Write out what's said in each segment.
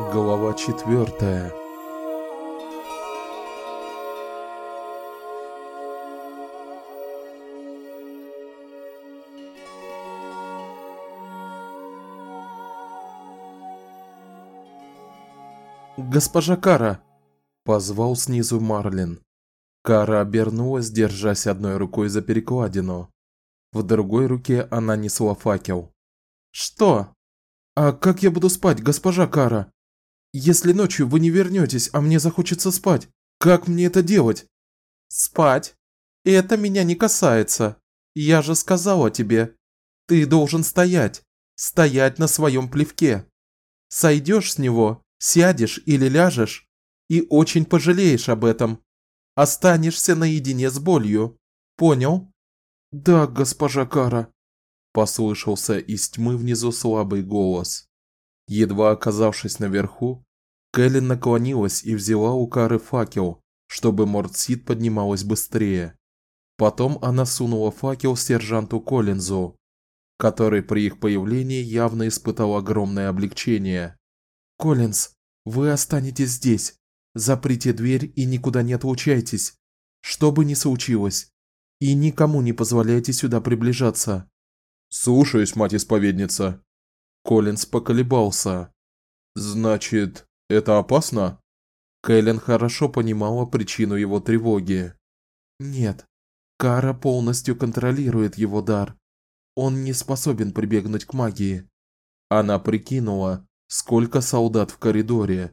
Глава 4. «Госпожа Кара!» – позвал снизу Марлин. Кара обернулась, держась одной рукой за перекладину. В другой руке она несла факел. «Что? А как я буду спать, госпожа Кара? Если ночью вы не вернётесь, а мне захочется спать, как мне это делать?» «Спать? Это меня не касается. Я же сказала тебе, ты должен стоять на своем плевке. Сойдёшь с него, сядешь или ляжешь, и очень пожалеешь об этом. Останешься наедине с болью. Понял?» «Да, госпожа Кара», – послышался из тьмы внизу слабый голос. Едва оказавшись наверху, Кэлен наклонилась и взяла у Кары факел, чтобы Мортсид поднималась быстрее. Потом она сунула факел сержанту Коллинзу, который при их появлении явно испытал огромное облегчение. «Коллинз, вы останетесь здесь. Заприте дверь и никуда не отлучайтесь, что бы ни случилось, и никому не позволяйте сюда приближаться». «Слушаюсь, мать-исповедница». Коллинз поколебался. «Значит, это опасно?» Кэлен хорошо понимала причину его тревоги. «Нет, Кара полностью контролирует его дар. Он не способен прибегнуть к магии». Она прикинула, сколько солдат в коридоре.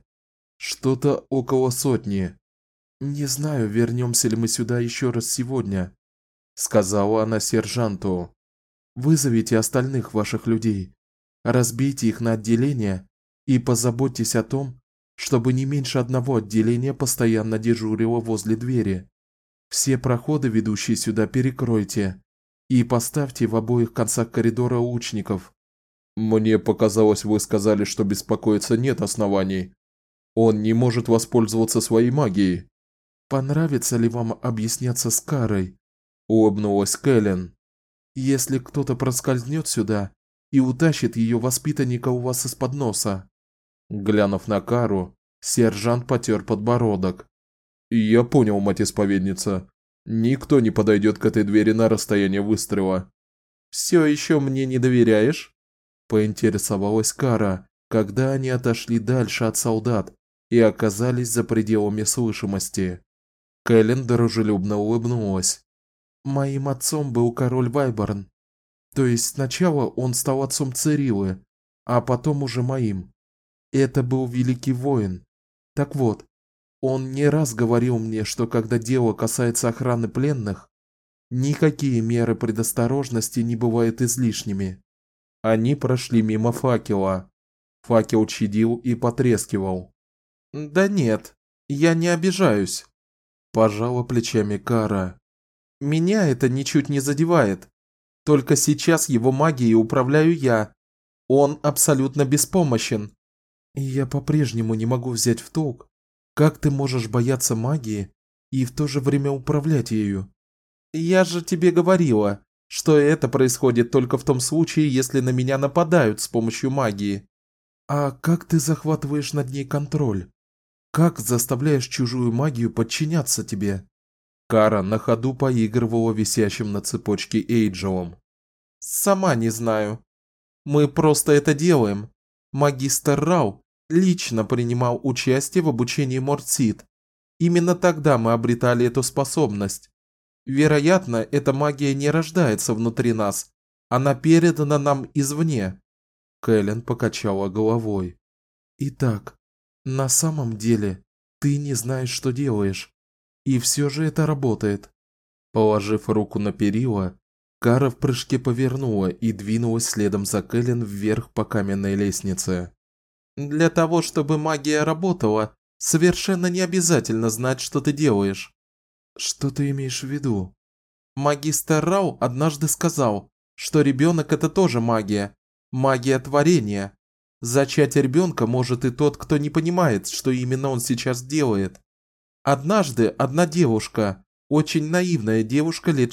Что-то около сотни. «Не знаю, вернёмся ли мы сюда ещё раз сегодня», – сказала она сержанту. «Вызовите остальных ваших людей, разбейте их на отделения и позаботьтесь о том, чтобы не меньше одного отделения постоянно дежурило возле двери. Все проходы, ведущие сюда, перекройте и поставьте в обоих концах коридора лучников». «Мне показалось, вы сказали, что беспокоиться нет оснований. Он не может воспользоваться своей магией». «Понравится ли вам объясняться с Карой?» – улыбнулась Кэлен. «Если кто-то проскользнёт сюда и утащит её воспитанника у вас из-под носа». Глянув на Кару, сержант потёр подбородок. «Я понял, мать-исповедница. Никто не подойдёт к этой двери на расстояние выстрела». «Всё ещё мне не доверяешь?» – поинтересовалась Кара, когда они отошли дальше от солдат и оказались за пределами слышимости. Кэлен дружелюбно улыбнулась. «Моим отцом был король Вайборн. То есть сначала он стал отцом Цириллы, а потом уже моим. Это был великий воин. Так вот, он не раз говорил мне, что когда дело касается охраны пленных, никакие меры предосторожности не бывают излишними». Они прошли мимо факела. Факел чадил и потрескивал. «Да нет, я не обижаюсь», – пожала плечами Кара. «Меня это ничуть не задевает. Только сейчас его магией управляю я. Он абсолютно беспомощен». «И я по-прежнему не могу взять в толк, как ты можешь бояться магии и в то же время управлять ею?» «Я же тебе говорила, что это происходит только в том случае, если на меня нападают с помощью магии». «А как ты захватываешь над ней контроль? Как заставляешь чужую магию подчиняться тебе?» Кара на ходу поигрывала висящим на цепочке Эйджелом. «Сама не знаю. Мы просто это делаем. Магистр Рау лично принимал участие в обучении Мортсид. Именно тогда мы обретали эту способность. Вероятно, эта магия не рождается внутри нас, она передана нам извне». Кэлен покачала головой. «Итак, на самом деле ты не знаешь, что делаешь, и всё же это работает». Положив руку на перила, Кара в прыжке повернула и двинулась следом за Кэлен вверх по каменной лестнице. «Для того, чтобы магия работала, совершенно не обязательно знать, что ты делаешь». «Что ты имеешь в виду?» «Магистр Рау однажды сказал, что ребёнок – это тоже магия. Магия творения. Зачать ребёнка может и тот, кто не понимает, что именно он сейчас делает. Однажды одна девушка, очень наивная девушка лет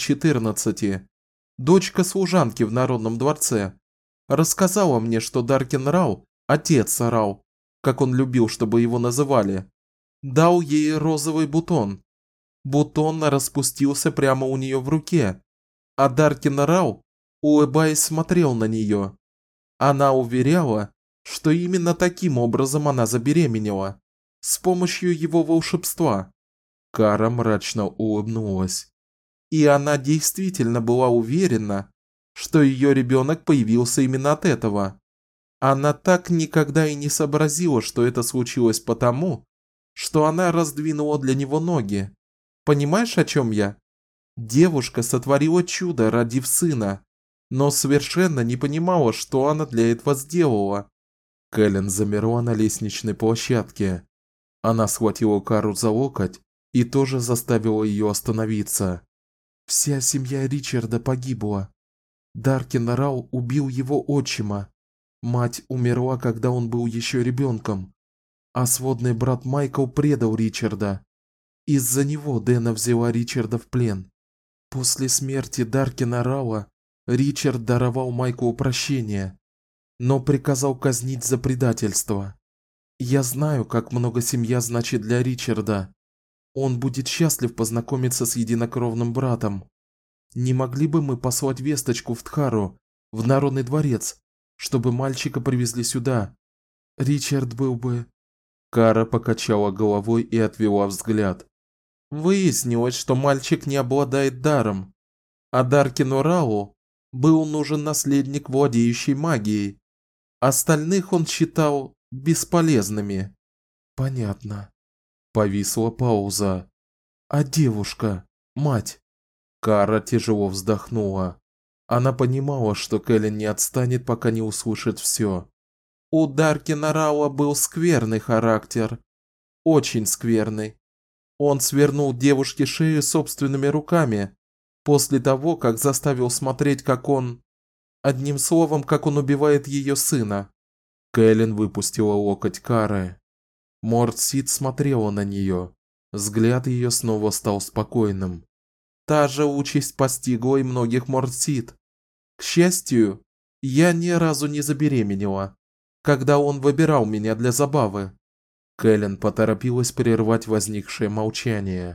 14, дочка служанки в Народном дворце, рассказала мне, что Даркен Рау, отец Рау, как он любил, чтобы его называли, дал ей розовый бутон. Бутон распустился прямо у нее в руке, а Даркин Рау, улыбаясь, смотрел на нее. Она уверяла, что именно таким образом она забеременела, с помощью его волшебства. Кара мрачно улыбнулась. И она действительно была уверена, что ее ребенок появился именно от этого. Она так никогда и не сообразила, что это случилось потому, что она раздвинула для него ноги. Понимаешь, о чем я? Девушка сотворила чудо, родив сына, но совершенно не понимала, что она для этого сделала. Кэлен замерла на лестничной площадке. Она схватила Кару за локоть и тоже заставила ее остановиться. Вся семья Ричарда погибла. Даркин Рау убил его отчима. Мать умерла, когда он был еще ребенком, а сводный брат Майкл предал Ричарда. Из-за него Дэна взяла Ричарда в плен. После смерти Даркина Рауа Ричард даровал Майклу прощение, но приказал казнить за предательство. Я знаю, как много семья значит для Ричарда. Он будет счастлив познакомиться с единокровным братом. Не могли бы мы послать весточку в Тхару, в Народный дворец, чтобы мальчика привезли сюда? Ричард был бы... Кара покачала головой и отвела взгляд. Выяснилось, что мальчик не обладает даром, а Даркину Рау был нужен наследник, владеющий магией. Остальных он считал бесполезными. Понятно. Повисла пауза. А девушка, мать? Кара тяжело вздохнула. Она понимала, что Кэлен не отстанет, пока не услышит все. У Даркина Рауа был скверный характер. Очень скверный. Он свернул девушке шею собственными руками, после того, как заставил смотреть, как он... Одним словом, как он убивает ее сына. Кэлен выпустила локоть Кары. Мортсид смотрела на нее. Взгляд ее снова стал спокойным. Та же участь постигла и многих Мортсид. К счастью, я ни разу не забеременела, когда он выбирал меня для забавы. Кэлен поторопилась прервать возникшее молчание.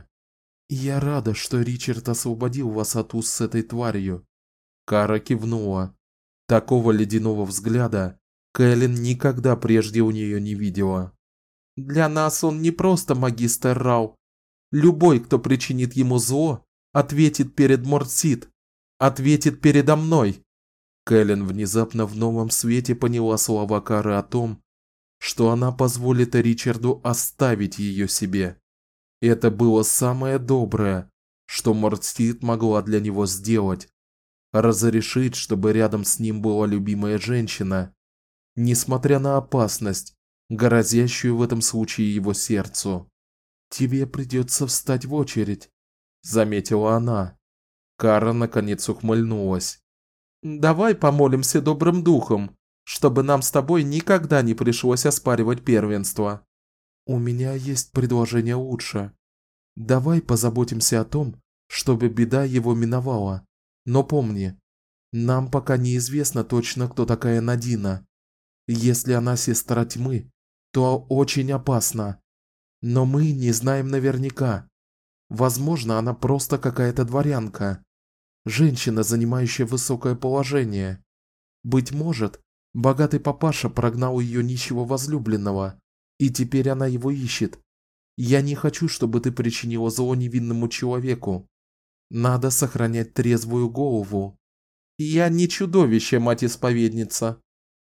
Я рада, что Ричард освободил вас от уз с этой тварью. Кара кивнула. Такого ледяного взгляда Кэлен никогда прежде у нее не видела. Для нас он не просто магистр Рау. Любой, кто причинит ему зло, ответит перед Мортсид, ответит передо мной. Кэлен внезапно в новом свете поняла слова Кары о том, что она позволит Ричарду оставить ее себе. Это было самое доброе, что Мортсид могла для него сделать. Разрешить, чтобы рядом с ним была любимая женщина, несмотря на опасность, грозящую в этом случае его сердцу. Тебе придется встать в очередь, заметила она. Кара наконец ухмыльнулась. Давай помолимся добрым духом, чтобы нам с тобой никогда не пришлось оспаривать первенство. У меня есть предложение лучше. Давай позаботимся о том, чтобы беда его миновала. Но помни, нам пока неизвестно точно, кто такая Надина. Если она сестра тьмы, то очень опасна. Но мы не знаем наверняка. Возможно, она просто какая-то дворянка, женщина, занимающая высокое положение. Быть может, богатый папаша прогнал ее нищего возлюбленного, и теперь она его ищет. Я не хочу, чтобы ты причинила зло невинному человеку. Надо сохранять трезвую голову. Я не чудовище, мать-исповедница.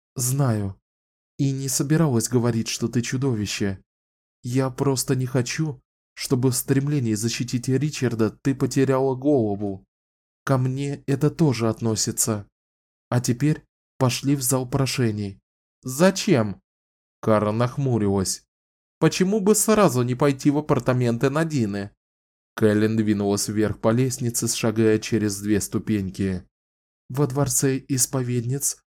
Знаю. И не собиралась говорить, что ты чудовище. Я просто не хочу, чтобы в стремлении защитить Ричарда ты потеряла голову. Ко мне это тоже относится. А теперь пошли в зал прошений. Зачем? Кара нахмурилась. Почему бы сразу не пойти в апартаменты Надины? Кэлен двинулась вверх по лестнице, шагая через 2 ступеньки. Во дворце исповедниц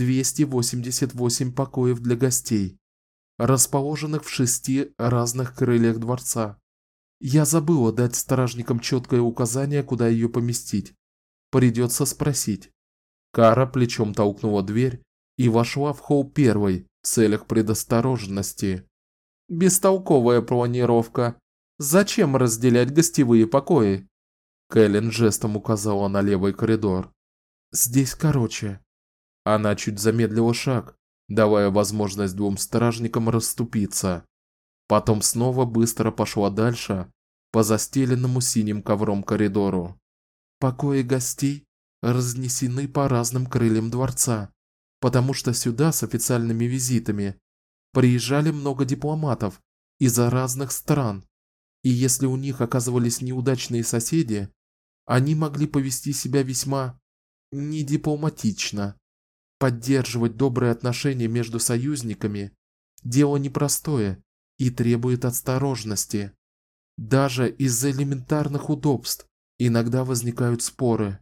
288 покоев для гостей, расположенных в 6 разных крыльях дворца. Я забыла дать стражникам четкое указание, куда ее поместить. Придется спросить. Кара плечом толкнула дверь и вошла в холл первой, в целях предосторожности. Бестолковая планировка. Зачем разделять гостевые покои? Кэлен жестом указала на левый коридор. Здесь короче. Она чуть замедлила шаг, давая возможность двум стражникам расступиться. Потом снова быстро пошла дальше по застеленному синим ковром коридору. Покои гостей разнесены по разным крыльям дворца, потому что сюда с официальными визитами приезжали много дипломатов из разных стран. И если у них оказывались неудачные соседи, они могли повести себя весьма недипломатично. Поддерживать добрые отношения между союзниками дело непростое и требует осторожности. Даже из-за элементарных удобств иногда возникают споры.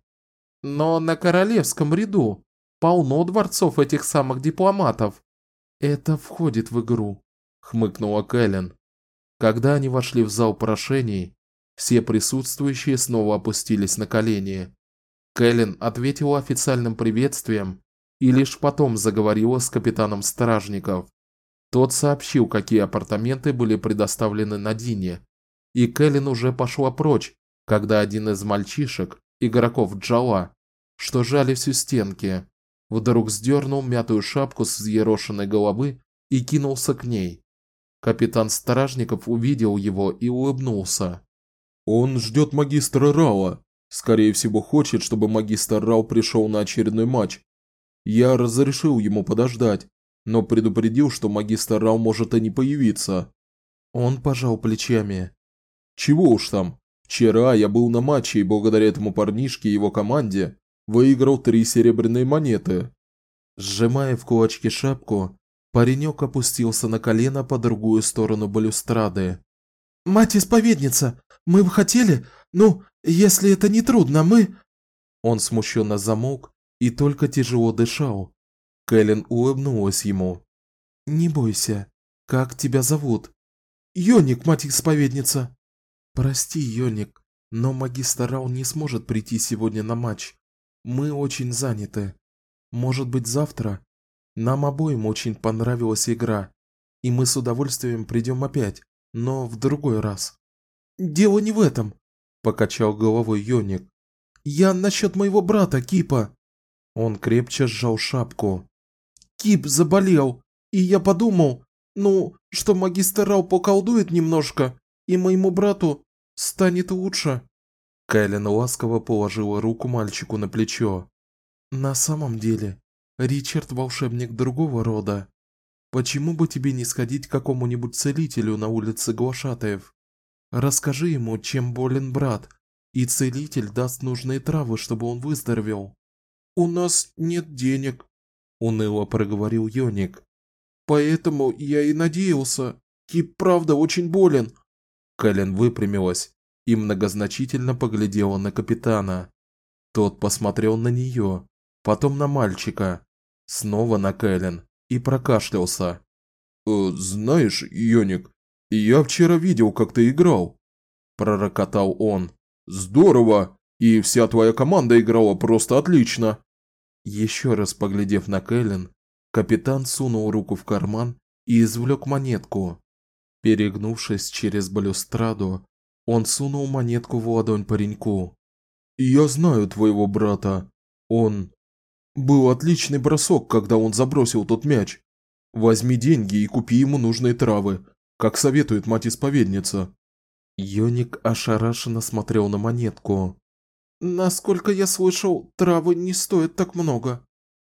Но на королевском ряду полно дворцов этих самых дипломатов. Это входит в игру, хмыкнула Кэлен. Когда они вошли в зал прошений, все присутствующие снова опустились на колени. Кэлен ответила официальным приветствием и лишь потом заговорила с капитаном стражников. Тот сообщил, какие апартаменты были предоставлены Надине, и Кэлен уже пошла прочь, когда один из мальчишек, игроков Джала, что жались у стенки, вдруг сдернул мятую шапку с взъерошенной головы и кинулся к ней. Капитан стражников увидел его и улыбнулся. Он ждет магистра Рауа. Скорее всего, хочет, чтобы магистр Рау пришел на очередной матч. Я разрешил ему подождать, но предупредил, что магистр Рау может и не появиться. Он пожал плечами. Чего уж там. Вчера я был на матче и благодаря этому парнишке и его команде выиграл 3 серебряные монеты. Сжимая в кулачке шапку, паренек опустился на колено по другую сторону балюстрады. «Мать-исповедница, мы бы хотели, если это не трудно, мы...» Он смущенно замолк и только тяжело дышал. Кэлен улыбнулась ему. «Не бойся. Как тебя зовут?» «Йоник, мать-исповедница». «Прости, Йоник, но магистр Рау не сможет прийти сегодня на матч. Мы очень заняты. Может быть, завтра? Нам обоим очень понравилась игра, и мы с удовольствием придем опять, но в другой раз». «Дело не в этом», – покачал головой Йоник. «Я насчет моего брата Кипа». Он крепче сжал шапку. «Кип заболел, и я подумал, что магистр Рау поколдует немножко, и моему брату станет лучше». Кэлен ласково положила руку мальчику на плечо. «На самом деле, Ричард волшебник другого рода. Почему бы тебе не сходить к какому-нибудь целителю на улице Глашатаев? Расскажи ему, чем болен брат, и целитель даст нужные травы, чтобы он выздоровел». «У нас нет денег», – уныло проговорил Йоник. «Поэтому я и надеялся. Кип правда очень болен». Кэлен выпрямилась и многозначительно поглядела на капитана. Тот посмотрел на нее, потом на мальчика, снова на Кэлен и прокашлялся. «Знаешь, Йоник, я вчера видел, как ты играл», – пророкотал он. «Здорово! И вся твоя команда играла просто отлично». Еще раз поглядев на Кэлен, капитан сунул руку в карман и извлек монетку. Перегнувшись через балюстраду, он сунул монетку в ладонь пареньку. «Я знаю твоего брата. Был отличный бросок, когда он забросил тот мяч. Возьми деньги и купи ему нужные травы, как советует мать-исповедница». Йоник ошарашенно смотрел на монетку. «Насколько я слышал, травы не стоят так много».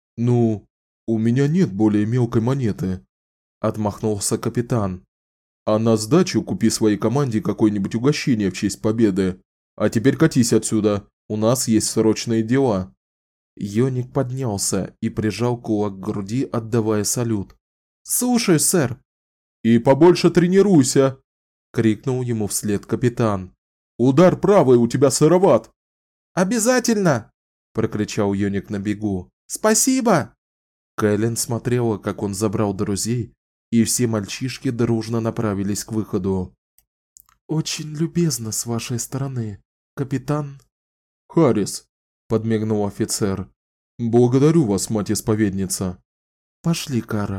У меня нет более мелкой монеты», – отмахнулся капитан. «А на сдачу купи своей команде какое-нибудь угощение в честь победы. А теперь катись отсюда, у нас есть срочные дела». Йоник поднялся и прижал кулак к груди, отдавая салют. «Слушаюсь, сэр». «И побольше тренируйся», – крикнул ему вслед капитан. «Удар правый у тебя сыроват». «Обязательно!» – прокричал Йоник на бегу. «Спасибо!» Кэлен смотрела, как он забрал друзей, и все мальчишки дружно направились к выходу. «Очень любезно с вашей стороны, капитан». «Харрис», – подмигнул офицер. «Благодарю вас, мать-исповедница». «Пошли, Кара.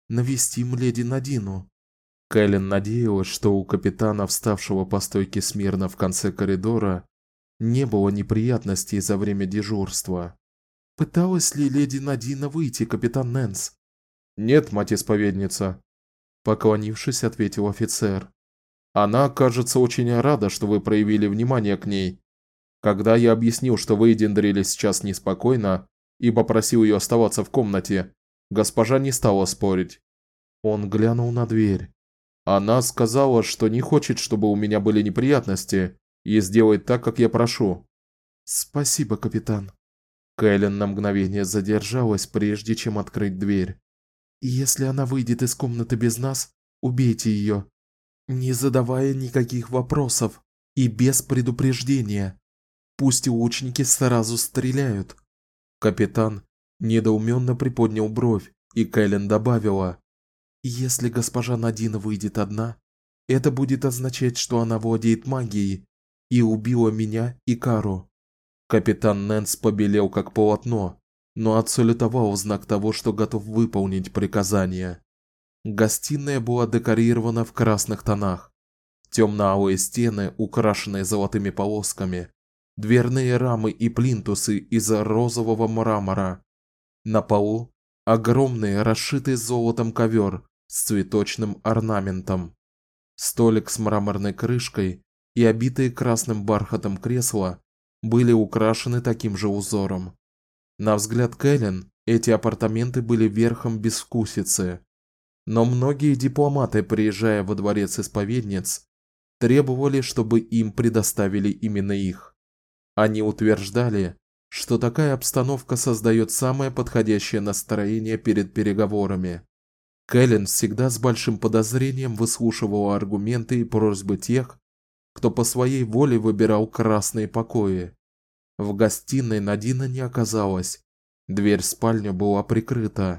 навестим леди Надину. Кэлен надеялась, что у капитана, вставшего по стойке смирно в конце коридора, не было неприятностей за время дежурства. Пыталась ли леди Надина выйти, капитан Нэнс? Нет, мать-исповедница, поклонившись, ответил офицер. Она, кажется, очень рада, что вы проявили внимание к ней. Когда я объяснил, что вы и Дендрили сейчас неспокойно, и попросил ее оставаться в комнате, госпожа не стала спорить. Он глянул на дверь. Она сказала, что не хочет, чтобы у меня были неприятности, и сделает так, как я прошу. Спасибо, капитан. Кэлен на мгновение задержалась, прежде чем открыть дверь. Если она выйдет из комнаты без нас, убейте ее, не задавая никаких вопросов и без предупреждения. Пусть лучники сразу стреляют. Капитан недоуменно приподнял бровь, и Кэлен добавила: если госпожа Надина выйдет одна, это будет означать, что она владеет магией и убила меня и Кару. Капитан Нэнс побелел как полотно, но отсалютовал в знак того, что готов выполнить приказание. Гостиная была декорирована в красных тонах. Темно-алые стены, украшенные золотыми полосками, дверные рамы и плинтусы из розового мрамора. На полу огромный, расшитый золотом ковер с цветочным орнаментом. Столик с мраморной крышкой и обитые красным бархатом кресла были украшены таким же узором. На взгляд Кэлен, эти апартаменты были верхом безвкусицы. Но многие дипломаты, приезжая во дворец исповедниц, требовали, чтобы им предоставили именно их. Они утверждали, что такая обстановка создает самое подходящее настроение перед переговорами. Кэлен всегда с большим подозрением выслушивала аргументы и просьбы тех, кто по своей воле выбирал красные покои. В гостиной Надина не оказалось. Дверь в спальню была прикрыта.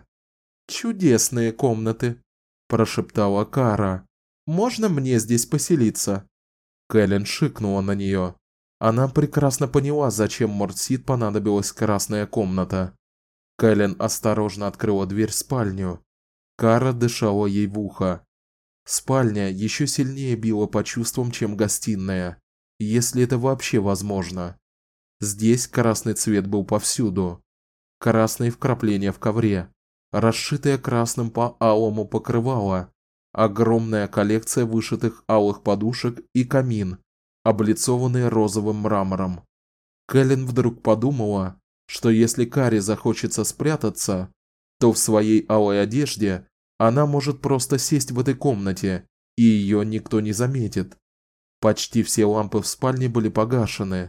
Чудесные комнаты, прошептала Кара. Можно мне здесь поселиться? Кэлен шикнула на нее. Она прекрасно поняла, зачем Мортсид понадобилась красная комната. Кэлен осторожно открыла дверь в спальню. Кара дышала ей в ухо. Спальня еще сильнее била по чувствам, чем гостиная, если это вообще возможно. Здесь красный цвет был повсюду. Красные вкрапления в ковре, расшитое красным по алому покрывало, огромная коллекция вышитых алых подушек и камин, облицованный розовым мрамором. Кэлен вдруг подумала, что если Каре захочется спрятаться, то в своей алой одежде она может просто сесть в этой комнате, и ее никто не заметит. Почти все лампы в спальне были погашены.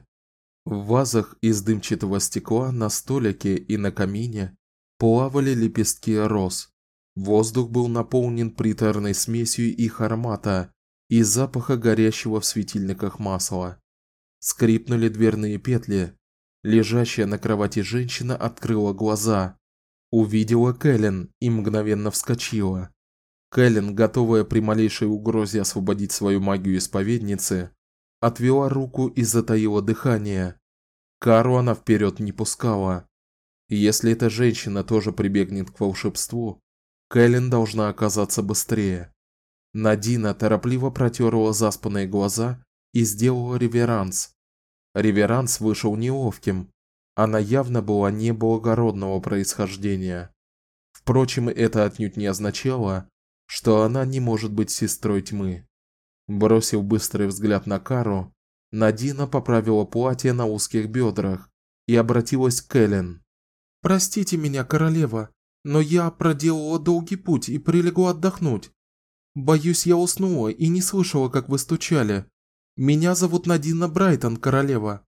В вазах из дымчатого стекла на столике и на камине плавали лепестки роз. Воздух был наполнен приторной смесью их аромата и запаха горящего в светильниках масла. Скрипнули дверные петли. Лежащая на кровати женщина открыла глаза, увидела Кэлен и мгновенно вскочила. Кэлен, готовая при малейшей угрозе освободить свою магию исповедницы, отвела руку и затаила дыхание. Кару она вперед не пускала. Если эта женщина тоже прибегнет к волшебству, Кэлен должна оказаться быстрее. Надина торопливо протерла заспанные глаза и сделала реверанс. Реверанс вышел неловким. Она явно была неблагородного происхождения. Впрочем, это отнюдь не означало, что она не может быть сестрой тьмы. Бросив быстрый взгляд на Кару, Надина поправила платье на узких бедрах и обратилась к Кэлен. Простите меня, королева, но я проделала долгий путь и прилегла отдохнуть. Боюсь, я уснула и не слышала, как вы стучали. Меня зовут Надина Брайтон, королева.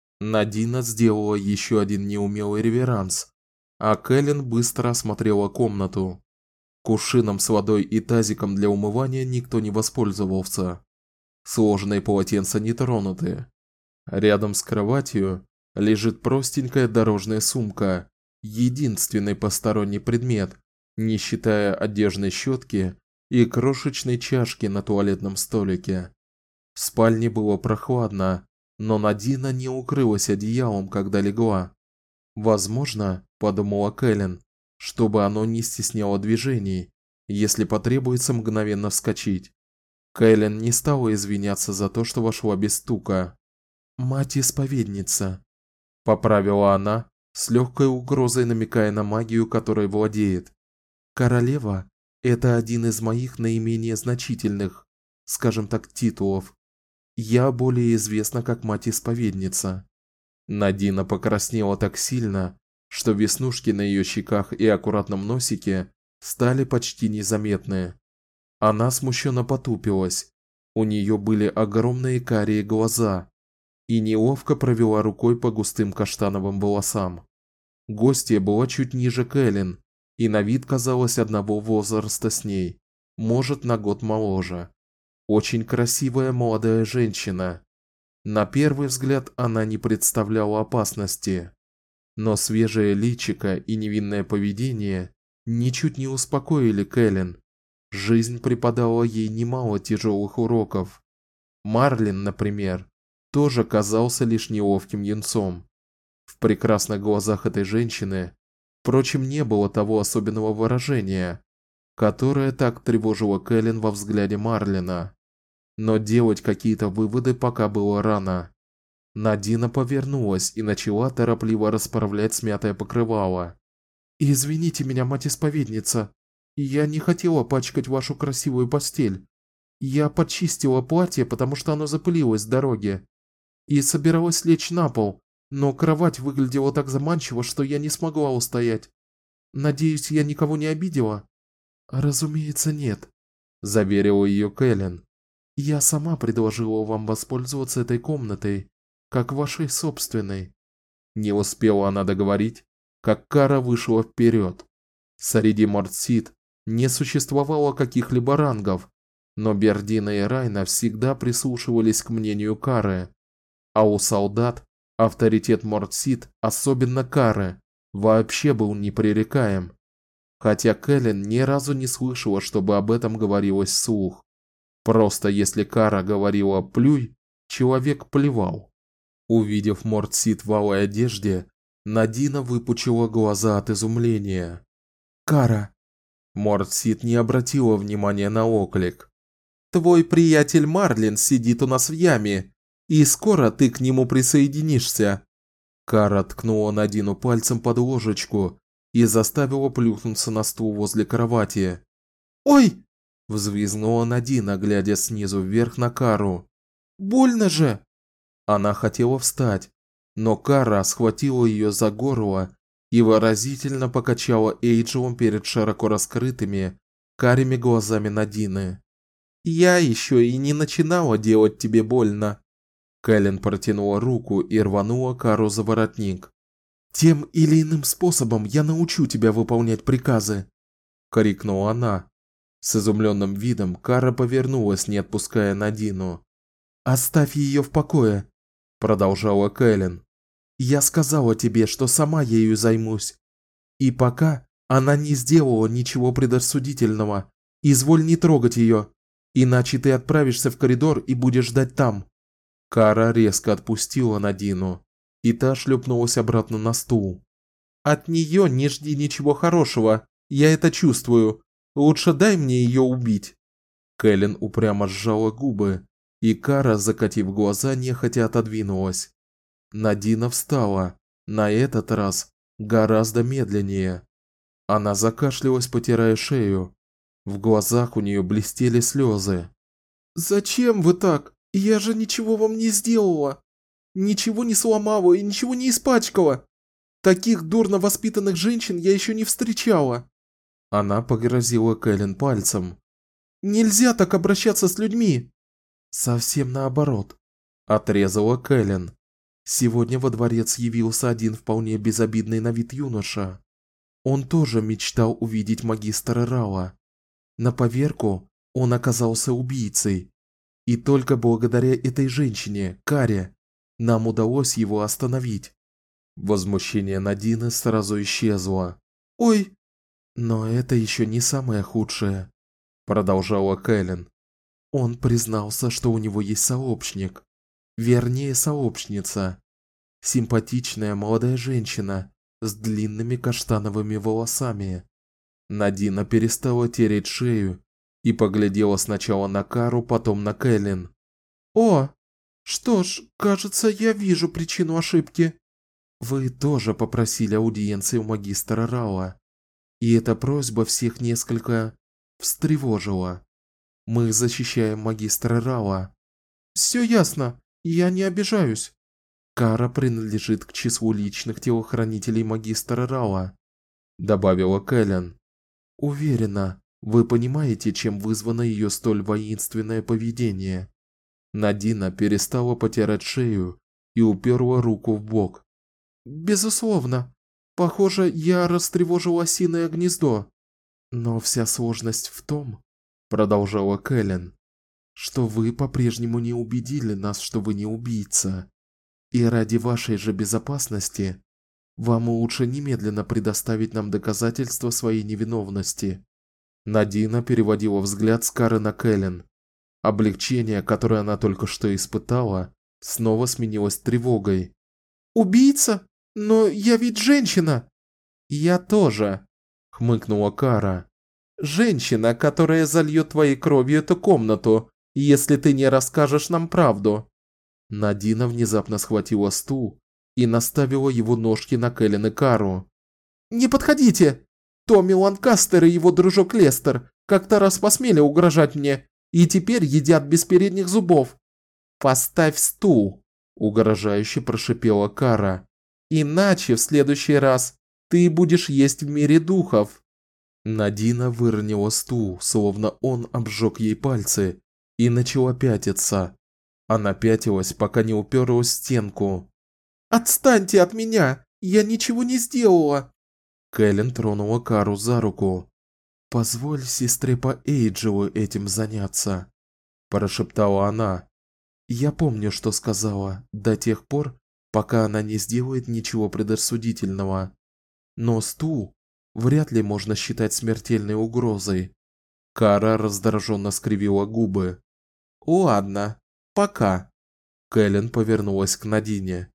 Надина сделала еще один неумелый реверанс, а Кэлен быстро осмотрела комнату. Кувшином с водой и тазиком для умывания никто не воспользовался. Сложные полотенца не тронуты. Рядом с кроватью лежит простенькая дорожная сумка, единственный посторонний предмет, не считая одежной щетки и крошечной чашки на туалетном столике. В спальне было прохладно, но Надина не укрылась одеялом, когда легла. Возможно, подумала Кэлен, чтобы оно не стесняло движений, если потребуется мгновенно вскочить. Кэлен не стала извиняться за то, что вошла без стука. «Мать-исповедница», – поправила она, с легкой угрозой намекая на магию, которой владеет. «Королева – это один из моих наименее значительных, скажем так, титулов. Я более известна как мать-исповедница». Надина покраснела так сильно, что веснушки на ее щеках и аккуратном носике стали почти незаметны. Она смущенно потупилась. У нее были огромные карие глаза, и неловко провела рукой по густым каштановым волосам. Гостья была чуть ниже Кэлен и на вид казалась одного возраста с ней, может, на год моложе. Очень красивая молодая женщина. На первый взгляд она не представляла опасности, но свежее личико и невинное поведение ничуть не успокоили Кэлен. Жизнь преподала ей немало тяжелых уроков. Марлин, например, тоже казался лишь неловким юнцом. В прекрасных глазах этой женщины, впрочем, не было того особенного выражения, которое так тревожило Кэлен во взгляде Марлина. Но делать какие-то выводы пока было рано. Надина повернулась и начала торопливо расправлять смятое покрывало. «Извините меня, мать-исповедница. Я не хотела пачкать вашу красивую постель. Я почистила платье, потому что оно запылилось с дороги, и собиралась лечь на пол, но кровать выглядела так заманчиво, что я не смогла устоять. Надеюсь, я никого не обидела?» «Разумеется, нет», – заверила ее Кэлен. «Я сама предложила вам воспользоваться этой комнатой, как вашей собственной». Не успела она договорить, как Кара вышла вперед. Среди Мортсид не существовало каких-либо рангов, но Бердина и Райна всегда прислушивались к мнению Кары, а у солдат авторитет Мортсид, особенно Кары, вообще был непререкаем. Хотя Кэлен ни разу не слышала, чтобы об этом говорилось вслух. Просто если Кара говорила «плюй», человек плевал. Увидев Мортсид в алой одежде, Надина выпучила глаза от изумления. «Кара!» Мортсид не обратила внимания на оклик. «Твой приятель Марлин сидит у нас в яме, и скоро ты к нему присоединишься». Кара ткнула Надину пальцем под ложечку и заставила плюхнуться на стул возле кровати. «Ой!» – взвизгнула Надина, глядя снизу вверх на Кару. «Больно же!» Она хотела встать, но Кара схватила ее за горло и выразительно покачала Эйджелом перед широко раскрытыми карими глазами Надины. «Я еще и не начинала делать тебе больно». Кэлен протянула руку и рванула Кару за воротник. «Тем или иным способом я научу тебя выполнять приказы», – крикнула она. С изумленным видом Кара повернулась, не отпуская Надину. «Оставь ее в покое», – продолжала Кэлен. «Я сказала тебе, что сама ею займусь. И пока она не сделала ничего предосудительного, изволь не трогать ее, иначе ты отправишься в коридор и будешь ждать там». Кара резко отпустила Надину, и та шлепнулась обратно на стул. «От нее не жди ничего хорошего, я это чувствую. Лучше дай мне ее убить». Кэлен упрямо сжала губы, и Кара, закатив глаза, нехотя отодвинулась. Надина встала, на этот раз гораздо медленнее. Она закашлялась, потирая шею. В глазах у нее блестели слезы. «Зачем вы так? Я же ничего вам не сделала. Ничего не сломала и ничего не испачкала. Таких дурно воспитанных женщин я еще не встречала». Она погрозила Кэлен пальцем. «Нельзя так обращаться с людьми!» «Совсем наоборот», – отрезала Кэлен. «Сегодня во дворец явился один вполне безобидный на вид юноша. Он тоже мечтал увидеть магистра Рауа. На поверку он оказался убийцей. И только благодаря этой женщине, Каре, нам удалось его остановить». Возмущение Надины сразу исчезло. «Ой!» «Но это еще не самое худшее», – продолжала Кэлен. «Он признался, что у него есть сообщник. Вернее, сообщница. Симпатичная молодая женщина с длинными каштановыми волосами. Надина перестала тереть шею и поглядела сначала на Кару, потом на Кэлен. О, что ж, кажется, я вижу причину ошибки. Вы тоже попросили аудиенции у магистра Рауа, и эта просьба всех несколько встревожила. Мы защищаем магистра Рауа. Все ясно, я не обижаюсь. Кара принадлежит к числу личных телохранителей магистра Рауа, добавила Кэлен. Уверена, вы понимаете, чем вызвано ее столь воинственное поведение. Надина перестала потирать шею и уперла руку в бок. Безусловно. Похоже, я растревожил осиное гнездо. Но вся сложность в том, продолжала Кэлен, что вы по-прежнему не убедили нас, что вы не убийца. И ради вашей же безопасности вам лучше немедленно предоставить нам доказательства своей невиновности. Надина переводила взгляд с Кары на Кэлен. Облегчение, которое она только что испытала, снова сменилось тревогой. Убийца? Но я ведь женщина. Я тоже, хмыкнула Кара. Женщина, которая зальет твоей кровью эту комнату, если ты не расскажешь нам правду. Надина внезапно схватила стул и наставила его ножки на Кэлен и Кару. Не подходите. Томми Ланкастер и его дружок Лестер как-то раз посмели угрожать мне и теперь едят без передних зубов. Поставь стул, угрожающе прошипела Кара. Иначе в следующий раз ты будешь есть в мире духов. Надина выронила стул, словно он обжег ей пальцы, и начала пятиться. Она пятилась, пока не уперлась в стенку. Отстаньте от меня, я ничего не сделала. Кэлен тронула Кару за руку. Позволь сестре по Эйджелу этим заняться, прошептала она. Я помню, что сказала, до тех пор, пока она не сделает ничего предосудительного. Но стул вряд ли можно считать смертельной угрозой. Кара раздраженно скривила губы. Ладно, пока. Кэлен повернулась к Надине.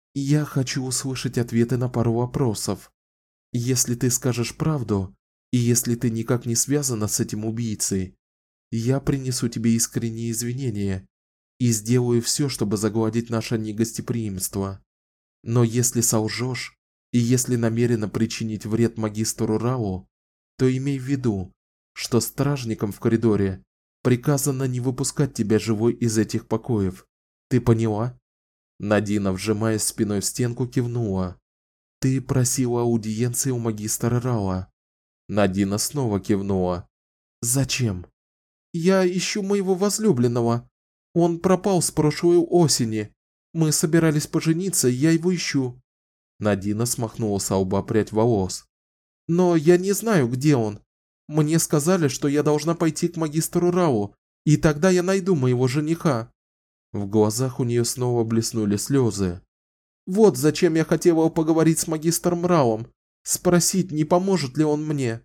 Я хочу услышать ответы на пару вопросов. Если ты скажешь правду, и если ты никак не связана с этим убийцей, я принесу тебе искренние извинения и сделаю все, чтобы загладить наше негостеприимство. Но если солжешь и если намерена причинить вред магистру Рау, то имей в виду, что стражникам в коридоре приказано не выпускать тебя живой из этих покоев. Ты поняла? Надина, вжимаясь спиной в стенку, кивнула. Ты просила аудиенции у магистра Рауа. Надина снова кивнула. Зачем? Я ищу моего возлюбленного. Он пропал с прошлой осени. Мы собирались пожениться, и я его ищу. Надина смахнула со лба прядь волос. Но я не знаю, где он. Мне сказали, что я должна пойти к магистру Рау, и тогда я найду моего жениха. В глазах у нее снова блеснули слезы. Вот зачем я хотела поговорить с магистром Рауом, спросить, не поможет ли он мне.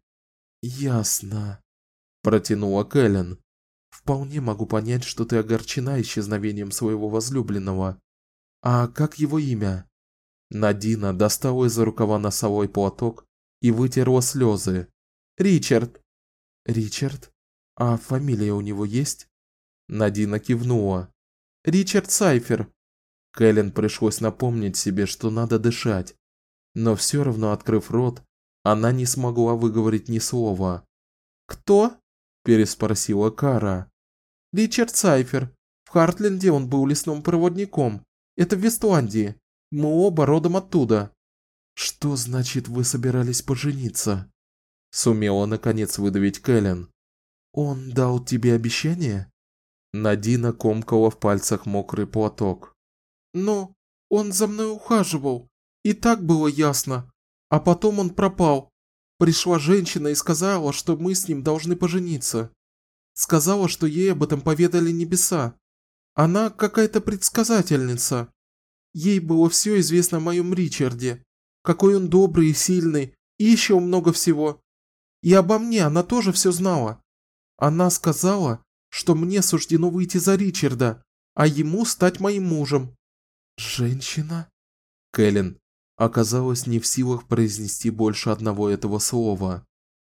Ясно, протянула Кэлен. Вполне могу понять, что ты огорчена исчезновением своего возлюбленного. А как его имя? Надина достала из-за рукава носовой платок и вытерла слезы. Ричард. Ричард? А фамилия у него есть? Надина кивнула. Ричард Сайфер. Кэлен пришлось напомнить себе, что надо дышать, но все равно, открыв рот, она не смогла выговорить ни слова. Кто? Переспросила Кара. Ричард Сайфер. В Хартленде он был лесным проводником. Это в Вестландии. Мы оба родом оттуда. Что значит, вы собирались пожениться? Сумела наконец выдавить Кэлен. Он дал тебе обещание? Надина комкала в пальцах мокрый платок. Но он за мной ухаживал. И так было ясно. А потом он пропал. Пришла женщина и сказала, что мы с ним должны пожениться. Сказала, что ей об этом поведали небеса. Она какая-то предсказательница. Ей было все известно о моем Ричарде. Какой он добрый и сильный. И еще много всего. И обо мне она тоже все знала. Она сказала, что мне суждено выйти за Ричарда, а ему стать моим мужем. Женщина? Кэлен оказалась не в силах произнести больше одного этого слова.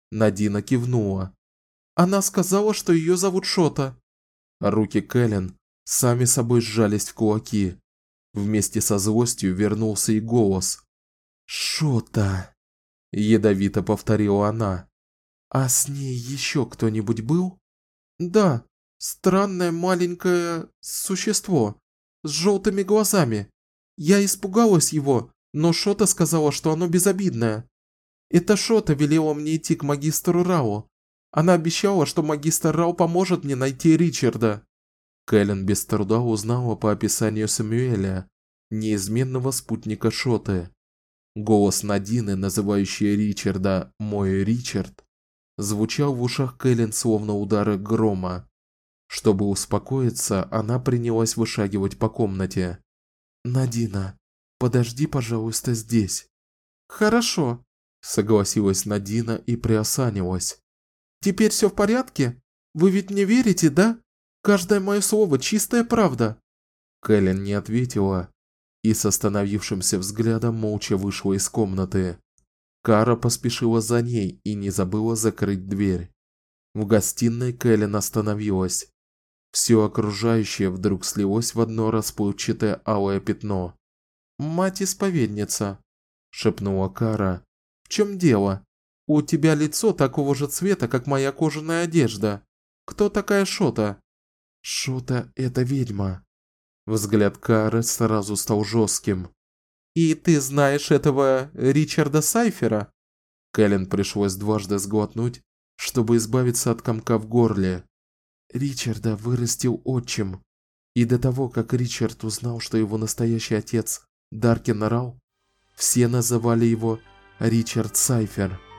Надина кивнула. Она сказала, что ее зовут Шота. Руки Кэлен сами собой сжались в кулаки. Вместе со злостью вернулся и голос. Шота, ядовито повторила она. А с ней еще кто-нибудь был? Да, странное маленькое существо с желтыми глазами. Я испугалась его, но Шота сказала, что оно безобидное. Это Шота велела мне идти к магистру Рау. Она обещала, что магистр Рау поможет мне найти Ричарда. Кэлен без труда узнала по описанию Самуэля неизменного спутника Шоты. Голос Надины, называющий Ричарда «мой Ричард», звучал в ушах Кэлен словно удары грома. Чтобы успокоиться, она принялась вышагивать по комнате. «Надина, подожди, пожалуйста, здесь». «Хорошо», – согласилась Надина и приосанилась. «Теперь все в порядке? Вы ведь мне верите, да? Каждое мое слово чистая правда». Кэлен не ответила и с остановившимся взглядом молча вышла из комнаты. Кара поспешила за ней и не забыла закрыть дверь. В гостиной Кэлен остановилась. Все окружающее вдруг слилось в одно расплывчатое алое пятно. «Мать-исповедница», – шепнула Кара. «В чем дело? У тебя лицо такого же цвета, как моя кожаная одежда. Кто такая Шота?» «Шота – это ведьма». Взгляд Кары сразу стал жестким. «И ты знаешь этого Ричарда Сайфера?» Кэлен пришлось дважды сглотнуть, чтобы избавиться от комка в горле. Ричарда вырастил отчим. И до того, как Ричард узнал, что его настоящий отец Даркен Рау, все называли его Ричард Сайфер.